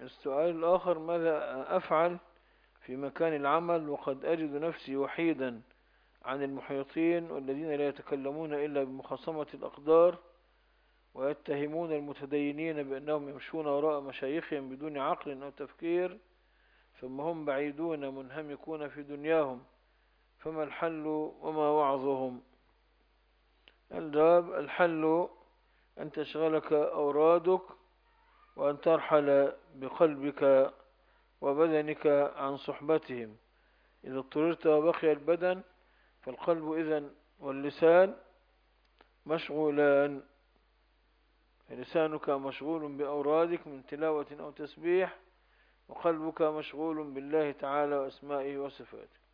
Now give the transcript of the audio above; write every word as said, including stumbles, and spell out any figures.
السؤال الآخر: ماذا أفعل في مكان العمل وقد أجد نفسي وحيدا عن المحيطين والذين لا يتكلمون إلا بمخاصمة الأقدار، ويتهمون المتدينين بأنهم يمشون وراء مشايخهم بدون عقل أو تفكير، ثم هم بعيدون منهمكون في دنياهم، فما الحل وما وعظهم؟ الجواب: الحل أن تشغلك أورادك، وأن ترحل بقلبك وبدنك عن صحبتهم. إذا اضطررت وبقي البدن فالقلب إذن واللسان مشغولان، لسانك مشغول بأورادك من تلاوة أو تسبيح، وقلبك مشغول بالله تعالى وأسمائه وصفاته.